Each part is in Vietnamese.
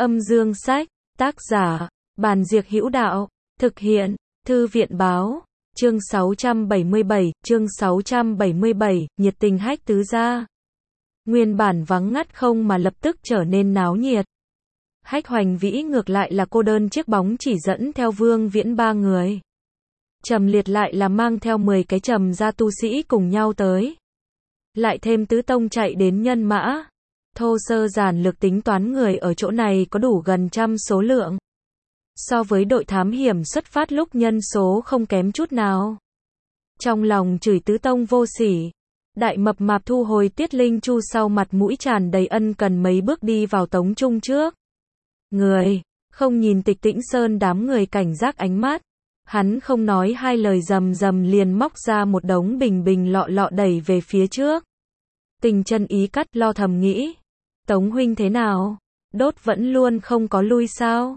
Âm dương sách, tác giả, Bàn Diệc Hữu Đạo, thực hiện, Thư viện Báo, chương 677, nhiệt tình hách tứ gia. Nguyên bản vắng ngắt không mà lập tức trở nên náo nhiệt. Hách Hoành Vĩ ngược lại là cô đơn chiếc bóng chỉ dẫn theo Vương Viễn ba người. Trầm Liệt lại là mang theo 10 cái Trầm gia tu sĩ cùng nhau tới. Lại thêm Tứ Tông chạy đến nhân mã. Thô sơ giản lược tính toán người ở chỗ này có đủ gần trăm số lượng. So với đội thám hiểm xuất phát lúc nhân số không kém chút nào. Trong lòng chửi Tứ Tông vô sỉ. Đại Mập Mạp thu hồi Tiết Linh Chu sau mặt mũi tràn đầy ân cần mấy bước đi vào Tống Trung trước. Người, không nhìn Tịch Tĩnh Sơn đám người cảnh giác ánh mắt. Hắn không nói hai lời rầm rầm liền móc ra một đống bình lọ lọ đẩy về phía trước. Tình chân ý cắt lo thầm nghĩ. Tống huynh thế nào? Đốt vẫn luôn không có lui sao?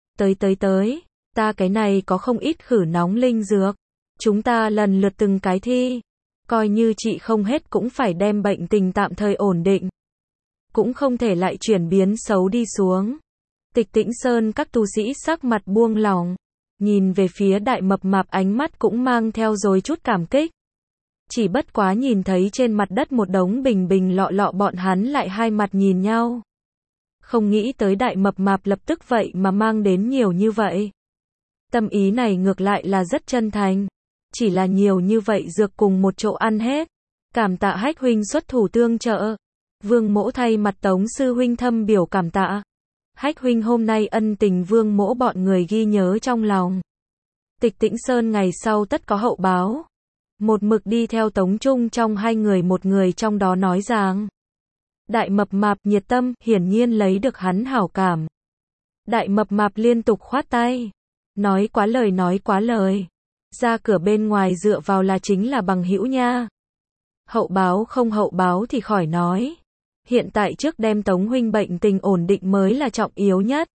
Tới, ta cái này có không ít khử nóng linh dược. Chúng ta lần lượt từng cái thi. Coi như trị không hết cũng phải đem bệnh tình tạm thời ổn định. Cũng không thể lại chuyển biến xấu đi xuống. Tịch Tĩnh Sơn các tu sĩ sắc mặt buông lỏng. Nhìn về phía Đại Mập Mạp ánh mắt cũng mang theo rồi chút cảm kích. Chỉ bất quá nhìn thấy trên mặt đất một đống bình lọ lọ bọn hắn lại hai mặt nhìn nhau. Không nghĩ tới Đại Mập Mạp lập tức vậy mà mang đến nhiều như vậy. Tâm ý này ngược lại là rất chân thành. Chỉ là nhiều như vậy dược cùng một chỗ ăn hết. Cảm tạ Hách huynh xuất thủ tương trợ. Vương Mỗ thay mặt Tống sư huynh thâm biểu cảm tạ. Hách huynh hôm nay ân tình Vương Mỗ bọn người ghi nhớ trong lòng. Tịch Tĩnh Sơn ngày sau tất có hậu báo. Một mực đi theo Tống Trung trong hai người một người trong đó nói rằng. Đại Mập Mạp nhiệt tâm, hiển nhiên lấy được hắn hảo cảm. Đại Mập Mạp liên tục khoát tay. Nói quá lời. Ra cửa bên ngoài dựa vào là chính là bằng hữu nha. Hậu báo không hậu báo thì khỏi nói. Hiện tại trước đem Tống huynh bệnh tình ổn định mới là trọng yếu nhất.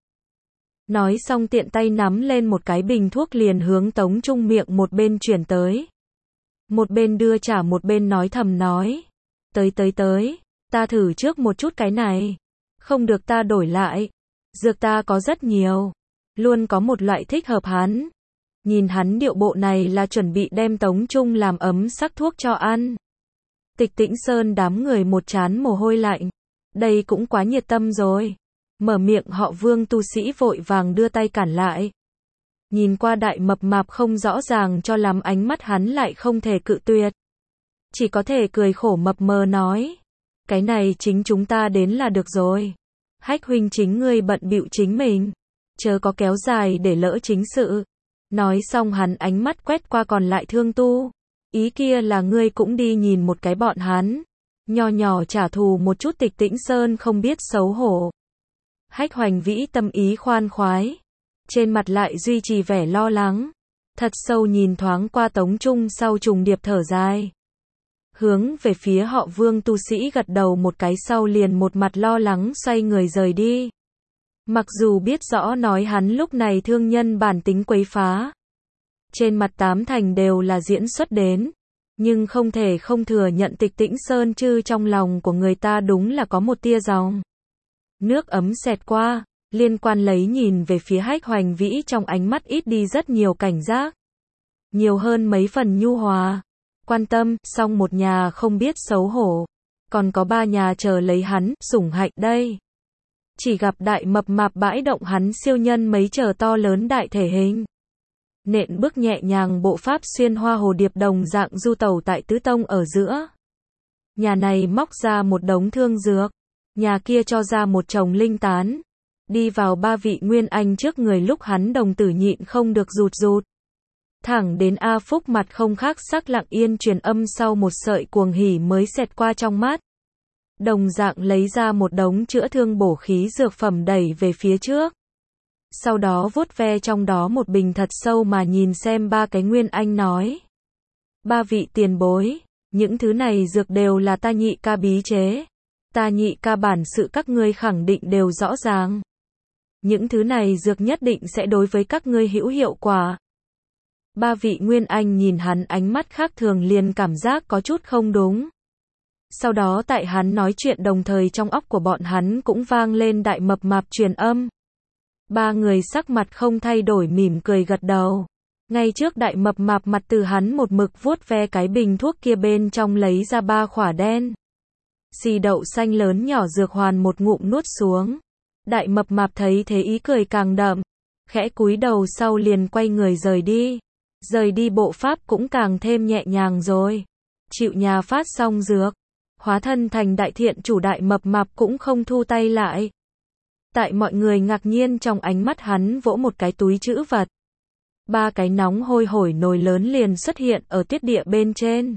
Nói xong tiện tay nắm lên một cái bình thuốc liền hướng Tống Trung miệng một bên chuyển tới. Một bên đưa trả một bên nói thầm nói. Tới, ta thử trước một chút cái này. Không được ta đổi lại. Dược ta có rất nhiều. Luôn có một loại thích hợp hắn. Nhìn hắn điệu bộ này là chuẩn bị đem Tống Trung làm ấm sắc thuốc cho ăn. Tịch Tĩnh Sơn đám người một trán mồ hôi lạnh. Đây cũng quá nhiệt tâm rồi. Mở miệng họ Vương tu sĩ vội vàng đưa tay cản lại. Nhìn qua Đại Mập Mạp không rõ ràng cho lắm ánh mắt hắn lại không thể cự tuyệt. Chỉ có thể cười khổ mập mờ nói. Cái này chính chúng ta đến là được rồi. Hách huynh chính ngươi bận bịu chính mình. Chớ có kéo dài để lỡ chính sự. Nói xong hắn ánh mắt quét qua còn lại thương tu. Ý kia là ngươi cũng đi nhìn một cái bọn hắn. Nho nhỏ trả thù một chút. Tịch Tĩnh Sơn không biết xấu hổ. Hách Hoành Vĩ tâm ý khoan khoái. Trên mặt lại duy trì vẻ lo lắng. Thật sâu nhìn thoáng qua Tống Trung sau trùng điệp thở dài. Hướng về phía họ Vương tu sĩ gật đầu một cái sau liền một mặt lo lắng xoay người rời đi. Mặc dù biết rõ nói hắn lúc này thương nhân bản tính quấy phá. Trên mặt tám thành đều là diễn xuất đến. Nhưng không thể không thừa nhận Tịch Tĩnh Sơn chư trong lòng của người ta đúng là có một tia dòng nước ấm xẹt qua. Liên quan lấy nhìn về phía Hách Hoành Vĩ trong ánh mắt ít đi rất nhiều cảnh giác. Nhiều hơn mấy phần nhu hòa. Quan tâm, song một nhà không biết xấu hổ. Còn có ba nhà chờ lấy hắn, sủng hạnh đây. Chỉ gặp Đại Mập Mạp bãi động hắn siêu nhân mấy chờ to lớn đại thể hình. Nện bước nhẹ nhàng bộ pháp xuyên hoa hồ điệp đồng dạng du tẩu tại Tứ Tông ở giữa. Nhà này móc ra một đống thương dược. Nhà kia cho ra một chồng linh tán. Đi vào ba vị Nguyên Anh trước người lúc hắn đồng tử nhịn không được rụt. Thẳng đến A Phúc mặt không khác sắc lặng yên truyền âm sau một sợi cuồng hỉ mới xẹt qua trong mắt. Đồng dạng lấy ra một đống chữa thương bổ khí dược phẩm đẩy về phía trước. Sau đó vuốt ve trong đó một bình thật sâu mà nhìn xem ba cái Nguyên Anh nói. Ba vị tiền bối, những thứ này dược đều là ta Nhị ca bí chế. Ta Nhị ca bản sự các ngươi khẳng định đều rõ ràng. Những thứ này dược nhất định sẽ đối với các ngươi hữu hiệu quả. Ba vị Nguyên Anh nhìn hắn ánh mắt khác thường liền cảm giác có chút không đúng. Sau đó tại hắn nói chuyện đồng thời trong óc của bọn hắn cũng vang lên Đại Mập Mạp truyền âm. Ba người sắc mặt không thay đổi mỉm cười gật đầu. Ngay trước Đại Mập Mạp mặt Từ hắn một mực vuốt ve cái bình thuốc kia bên trong lấy ra 3 khỏa đen xì đậu xanh lớn nhỏ dược hoàn một ngụm nuốt xuống. Đại Mập Mạp thấy thế ý cười càng đậm, khẽ cúi đầu sau liền quay người rời đi. Rời đi bộ pháp cũng càng thêm nhẹ nhàng rồi. Chịu nhà phát xong dược, hóa thân thành đại thiện chủ Đại Mập Mạp cũng không thu tay lại. Tại mọi người ngạc nhiên trong ánh mắt hắn vỗ một cái túi trữ vật. 3 cái nóng hôi hổi nồi lớn liền xuất hiện ở tiết địa bên trên.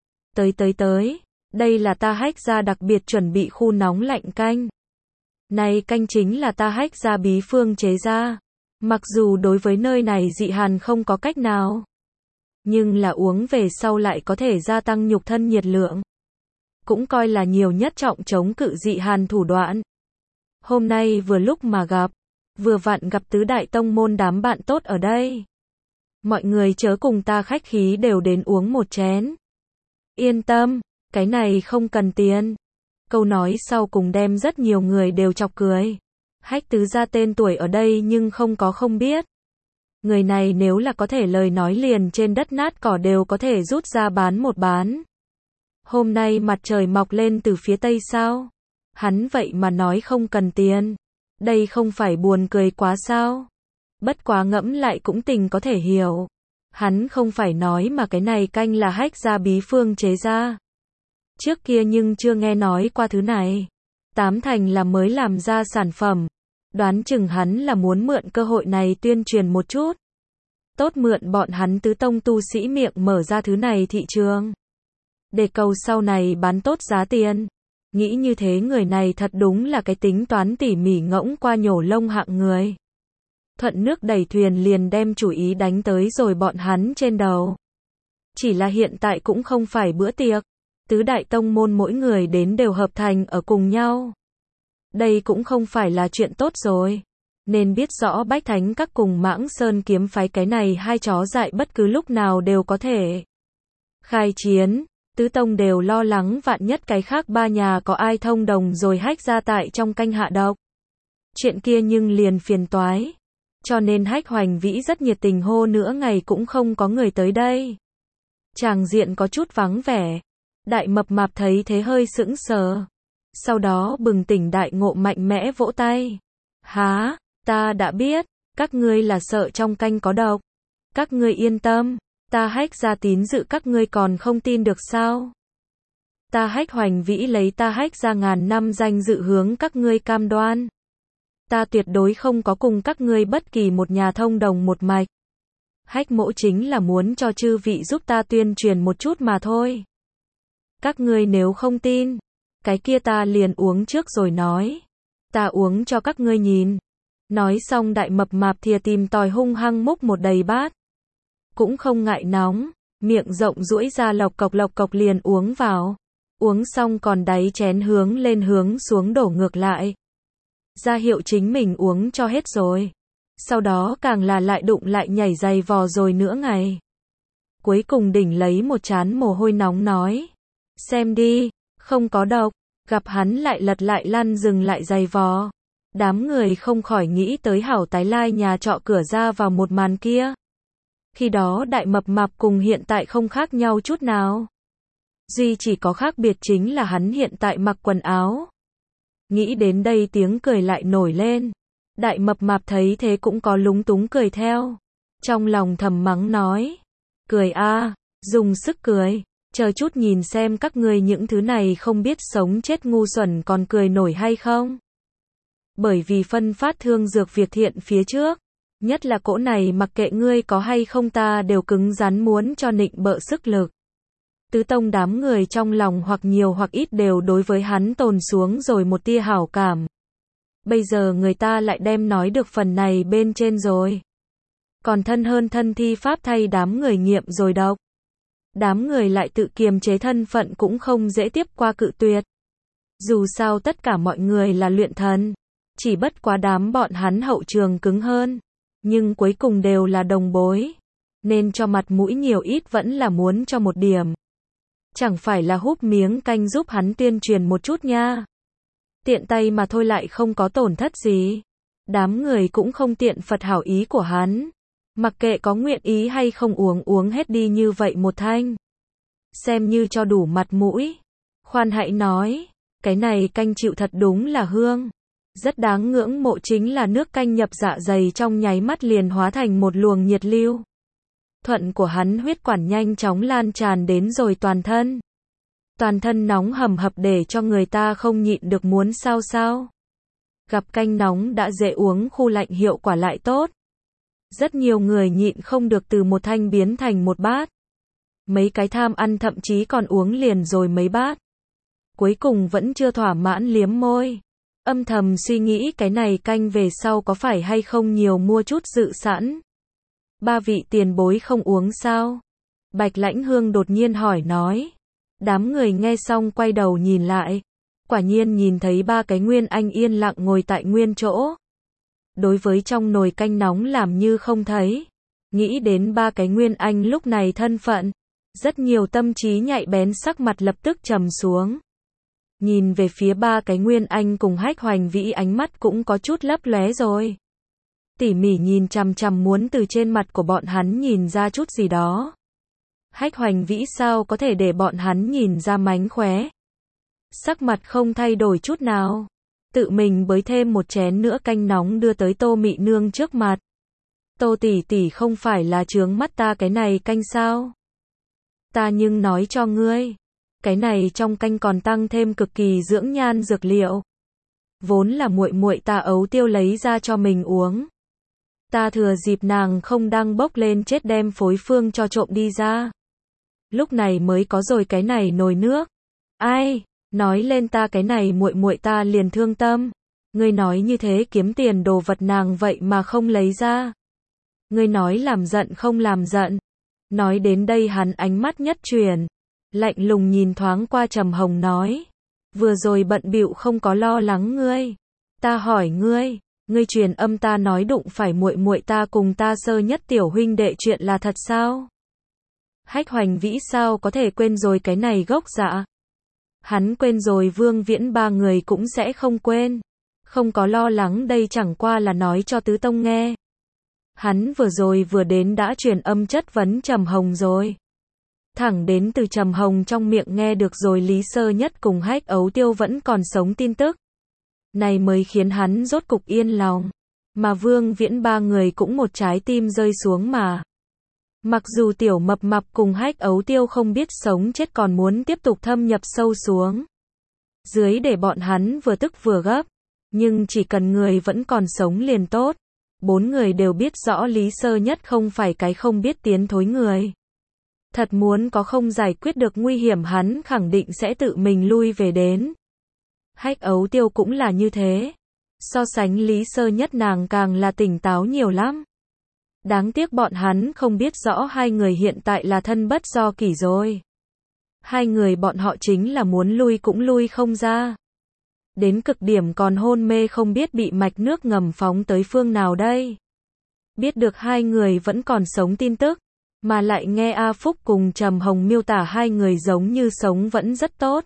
Tới, đây là ta Hách gia đặc biệt chuẩn bị khu nóng lạnh canh. Này canh chính là ta Hách gia bí phương chế ra. Mặc dù đối với nơi này dị hàn không có cách nào, nhưng là uống về sau lại có thể gia tăng nhục thân nhiệt lượng. Cũng coi là nhiều nhất trọng chống cự dị hàn thủ đoạn. Hôm nay vừa lúc mà gặp, vừa vặn gặp tứ đại tông môn đám bạn tốt ở đây. Mọi người chớ cùng ta khách khí đều đến uống một chén. Yên tâm, cái này không cần tiền. Câu nói sau cùng đem rất nhiều người đều chọc cười. Hách tứ gia tên tuổi ở đây nhưng không biết. Người này nếu là có thể lời nói liền trên đất nát cỏ đều có thể rút ra bán một bán. Hôm nay mặt trời mọc lên từ phía tây sao? Hắn vậy mà nói không cần tiền. Đây không phải buồn cười quá sao? Bất quá ngẫm lại cũng tình có thể hiểu. Hắn không phải nói mà cái này canh là Hách gia bí phương chế ra. Trước kia nhưng chưa nghe nói qua thứ này. 8 thành là mới làm ra sản phẩm. Đoán chừng hắn là muốn mượn cơ hội này tuyên truyền một chút. Tốt mượn bọn hắn tứ tông tu sĩ miệng mở ra thứ này thị trường. Để cầu sau này bán tốt giá tiền. Nghĩ như thế người này thật đúng là cái tính toán tỉ mỉ ngỗng qua nhổ lông hạng người. Thuận nước đẩy thuyền liền đem chủ ý đánh tới rồi bọn hắn trên đầu. Chỉ là hiện tại cũng không phải bữa tiệc. Tứ đại tông môn mỗi người đến đều hợp thành ở cùng nhau. Đây cũng không phải là chuyện tốt rồi. Nên biết rõ Bách Thánh các cùng Mãng Sơn kiếm phái cái này hai chó dại bất cứ lúc nào đều có thể khai chiến. Tứ tông đều lo lắng vạn nhất cái khác 3 nhà có ai thông đồng rồi Hách gia tại trong canh hạ độc. Chuyện kia nhưng liền phiền toái. Cho nên Hách Hoành Vĩ rất nhiệt tình hô nửa ngày cũng không có người tới đây. Tràng diện có chút vắng vẻ. Đại Mập Mạp thấy thế hơi sững sờ. Sau đó bừng tỉnh đại ngộ mạnh mẽ vỗ tay. Há, ta đã biết, các ngươi là sợ trong canh có độc. Các ngươi yên tâm, ta Hách gia tín dự các ngươi còn không tin được sao? Ta Hách Hoành Vĩ lấy ta Hách gia ngàn năm danh dự hướng các ngươi cam đoan. Ta tuyệt đối không có cùng các ngươi bất kỳ một nhà thông đồng một mạch. Hách mỗ chính là muốn cho chư vị giúp ta tuyên truyền một chút mà thôi. Các ngươi nếu không tin, cái kia ta liền uống trước rồi nói. Ta uống cho các ngươi nhìn. Nói xong Đại Mập Mạp thìa tìm tòi hung hăng múc một đầy bát. Cũng không ngại nóng, miệng rộng duỗi ra lộc cộc liền uống vào. Uống xong còn đáy chén hướng lên hướng xuống đổ ngược lại. Ra hiệu chính mình uống cho hết rồi. Sau đó càng là lại đụng lại nhảy giày vò rồi nữa ngày. Cuối cùng đỉnh lấy một trán mồ hôi nóng nói. Xem đi, không có độc. Gặp hắn lại lật lại lăn dừng lại giày vò. Đám người không khỏi nghĩ tới hảo tái lai nhà trọ cửa ra vào một màn kia. Khi đó Đại Mập Mạp cùng hiện tại không khác nhau chút nào. Duy chỉ có khác biệt chính là hắn hiện tại mặc quần áo. Nghĩ đến đây tiếng cười lại nổi lên. Đại Mập Mạp thấy thế cũng có lúng túng cười theo. Trong lòng thầm mắng nói. Cười a, dùng sức cười. Chờ chút nhìn xem các ngươi những thứ này không biết sống chết ngu xuẩn còn cười nổi hay không. Bởi vì phân phát thương dược việc thiện phía trước. Nhất là cỗ này mặc kệ ngươi có hay không ta đều cứng rắn muốn cho nịnh bợ sức lực. Tứ tông đám người trong lòng hoặc nhiều hoặc ít đều đối với hắn tồn xuống rồi một tia hảo cảm. Bây giờ người ta lại đem nói được phần này bên trên rồi. Còn thân hơn thân thi pháp thay đám người nghiệm rồi độc. Đám người lại tự kiềm chế thân phận cũng không dễ tiếp qua cự tuyệt. Dù sao tất cả mọi người là luyện thần. Chỉ bất quá đám bọn hắn hậu trường cứng hơn. Nhưng cuối cùng đều là đồng bối. Nên cho mặt mũi nhiều ít vẫn là muốn cho một điểm. Chẳng phải là húp miếng canh giúp hắn tuyên truyền một chút nha. Tiện tay mà thôi lại không có tổn thất gì. Đám người cũng không tiện phật hảo ý của hắn. Mặc kệ có nguyện ý hay không uống hết đi như vậy một thanh. Xem như cho đủ mặt mũi. Khoan hãy nói, cái này canh chịu thật đúng là hương. Rất đáng ngưỡng mộ chính là nước canh nhập dạ dày trong nháy mắt liền hóa thành một luồng nhiệt lưu. Thuận của hắn huyết quản nhanh chóng lan tràn đến rồi toàn thân. Toàn thân nóng hầm hập để cho người ta không nhịn được muốn sao. Gặp canh nóng đã dễ uống khu lạnh hiệu quả lại tốt. Rất nhiều người nhịn không được từ một thanh biến thành một bát. Mấy cái tham ăn thậm chí còn uống liền rồi mấy bát. Cuối cùng vẫn chưa thỏa mãn liếm môi. Âm thầm suy nghĩ cái này canh về sau có phải hay không nhiều mua chút dự sẵn. Ba vị tiền bối không uống sao? Bạch Lãnh Hương đột nhiên hỏi nói. Đám người nghe xong quay đầu nhìn lại. Quả nhiên nhìn thấy ba cái Nguyên Anh yên lặng ngồi tại nguyên chỗ. Đối với trong nồi canh nóng làm như không thấy. Nghĩ đến ba cái Nguyên Anh lúc này thân phận. Rất nhiều tâm trí nhạy bén sắc mặt lập tức trầm xuống. Nhìn về phía ba cái Nguyên Anh cùng Hách Hoành Vĩ ánh mắt cũng có chút lấp lóe rồi. Tỉ mỉ nhìn chằm chằm muốn từ trên mặt của bọn hắn nhìn ra chút gì đó. Hách Hoành Vĩ sao có thể để bọn hắn nhìn ra mánh khóe. Sắc mặt không thay đổi chút nào. Tự mình bới thêm một chén nữa canh nóng đưa tới Tô Mị Nương trước mặt. Tô tỷ tỷ không phải là chướng mắt ta cái này canh sao? Ta nhưng nói cho ngươi. Cái này trong canh còn tăng thêm cực kỳ dưỡng nhan dược liệu. Vốn là muội muội ta Ấu Tiêu lấy ra cho mình uống. Ta thừa dịp nàng không đang bốc lên chết đem phối phương cho trộm đi ra. Lúc này mới có rồi cái này nồi nước. Ai, nói lên ta cái này muội muội ta liền thương tâm. Ngươi nói như thế kiếm tiền đồ vật nàng vậy mà không lấy ra. Ngươi nói làm giận không làm giận. Nói đến đây hắn ánh mắt nhất chuyển. Lạnh lùng nhìn thoáng qua Trầm Hồng nói. Vừa rồi bận bịu không có lo lắng ngươi. Ta hỏi ngươi, ngươi truyền âm ta nói đụng phải muội muội ta cùng ta sơ nhất tiểu huynh đệ chuyện là thật sao? Hách Hoành Vĩ sao có thể quên rồi cái này gốc dạ? Hắn quên rồi Vương Viễn ba người cũng sẽ không quên. Không có lo lắng đây chẳng qua là nói cho Tứ Tông nghe. Hắn vừa rồi vừa đến đã truyền âm chất vấn Trầm Hồng rồi. Thẳng đến từ Trầm Hồng trong miệng nghe được rồi Lý Sơ Nhất cùng Hách Ấu Tiêu vẫn còn sống tin tức. Này mới khiến hắn rốt cục yên lòng. Mà Vương Viễn ba người cũng một trái tim rơi xuống mà. Mặc dù tiểu mập mạp cùng Hách Ấu Tiêu không biết sống chết còn muốn tiếp tục thâm nhập sâu xuống. Dưới để bọn hắn vừa tức vừa gấp. Nhưng chỉ cần người vẫn còn sống liền tốt. Bốn người đều biết rõ Lý Sơ Nhất không phải cái không biết tiến thối người. Thật muốn có không giải quyết được nguy hiểm hắn khẳng định sẽ tự mình lui về đến. Hách Ấu Tiêu cũng là như thế. So sánh Lý Sơ Nhất nàng càng là tỉnh táo nhiều lắm. Đáng tiếc bọn hắn không biết rõ hai người hiện tại là thân bất do kỷ rồi. Hai người bọn họ chính là muốn lui cũng lui không ra. Đến cực điểm còn hôn mê không biết bị mạch nước ngầm phóng tới phương nào đây. Biết được hai người vẫn còn sống tin tức. Mà lại nghe A Phúc cùng Trầm Hồng miêu tả hai người giống như sống vẫn rất tốt.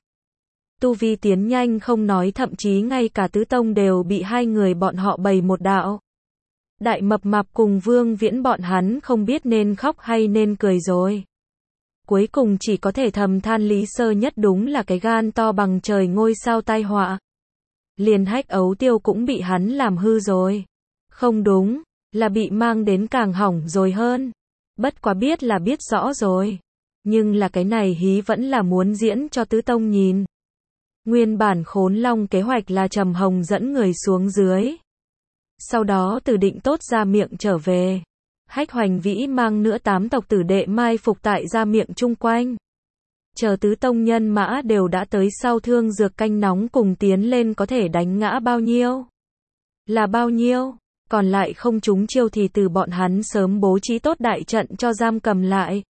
Tu vi tiến nhanh không nói thậm chí ngay cả Tứ Tông đều bị hai người bọn họ bày một đạo. Đại Mập Mạp cùng Vương Viễn bọn hắn không biết nên khóc hay nên cười rồi. Cuối cùng chỉ có thể thầm than Lý Sơ Nhất đúng là cái gan to bằng trời ngôi sao tai họa. Liền Hách Ấu Tiêu cũng bị hắn làm hư rồi. Không đúng, là bị mang đến càng hỏng rồi hơn. Bất quá biết là biết rõ rồi. Nhưng là cái này hí vẫn là muốn diễn cho Tứ Tông nhìn. Nguyên bản Khốn Long kế hoạch là Trầm Hồng dẫn người xuống dưới. Sau đó từ Định Tốt ra miệng trở về. Hách Hoành Vĩ mang nữa 8 tộc tử đệ mai phục tại ra miệng chung quanh. Chờ Tứ Tông nhân mã đều đã tới sau thương dược canh nóng cùng tiến lên có thể đánh ngã bao nhiêu. Là bao nhiêu. Còn lại không trúng chiêu thì từ bọn hắn sớm bố trí tốt đại trận cho giam cầm lại.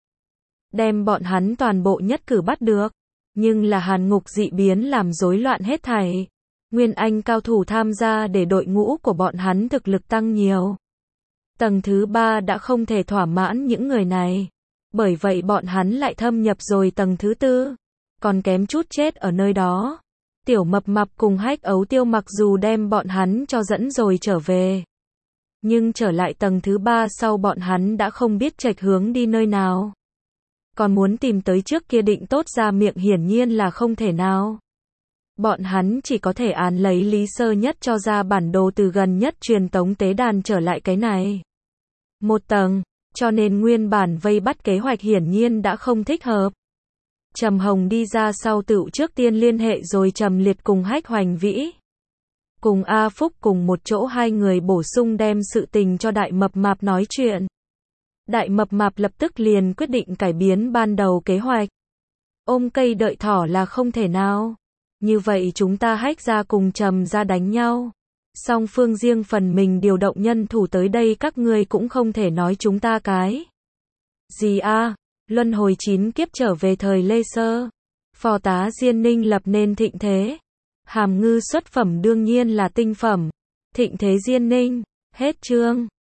Đem bọn hắn toàn bộ nhất cử bắt được. Nhưng là hàn ngục dị biến làm rối loạn hết thảy. Nguyên Anh cao thủ tham gia để đội ngũ của bọn hắn thực lực tăng nhiều. Tầng thứ 3 đã không thể thỏa mãn những người này. Bởi vậy bọn hắn lại thâm nhập rồi tầng thứ 4. Còn kém chút chết ở nơi đó. Tiểu Mập Mạp cùng Hách Ấu Tiêu mặc dù đem bọn hắn cho dẫn rồi trở về, nhưng trở lại tầng thứ 3 sau bọn hắn đã không biết chệch hướng đi nơi nào. Còn muốn tìm tới trước kia định tốt ra miệng hiển nhiên là không thể nào. Bọn hắn chỉ có thể án lấy lý sơ nhất cho ra bản đồ từ gần nhất truyền tống tế đàn trở lại cái này một tầng, cho nên nguyên bản vây bắt kế hoạch hiển nhiên đã không thích hợp. Trầm Hồng đi ra sau tựu trước tiên liên hệ rồi Trầm Liệt cùng Hách Hoành Vĩ. Cùng A Phúc cùng một chỗ hai người bổ sung đem sự tình cho Đại Mập Mạp nói chuyện. Đại Mập Mạp lập tức liền quyết định cải biến ban đầu kế hoạch. Ôm cây đợi thỏ là không thể nào. Như vậy chúng ta Hách ra cùng Trầm ra đánh nhau. Song phương riêng phần mình điều động nhân thủ tới đây, các ngươi cũng không thể nói chúng ta cái gì a. Luân hồi 9 kiếp trở về thời Lê Sơ. Phò tá Diên Ninh lập nên thịnh thế. Hàm Ngư xuất phẩm đương nhiên là tinh phẩm. Thịnh thế Diên Ninh. Hết chương.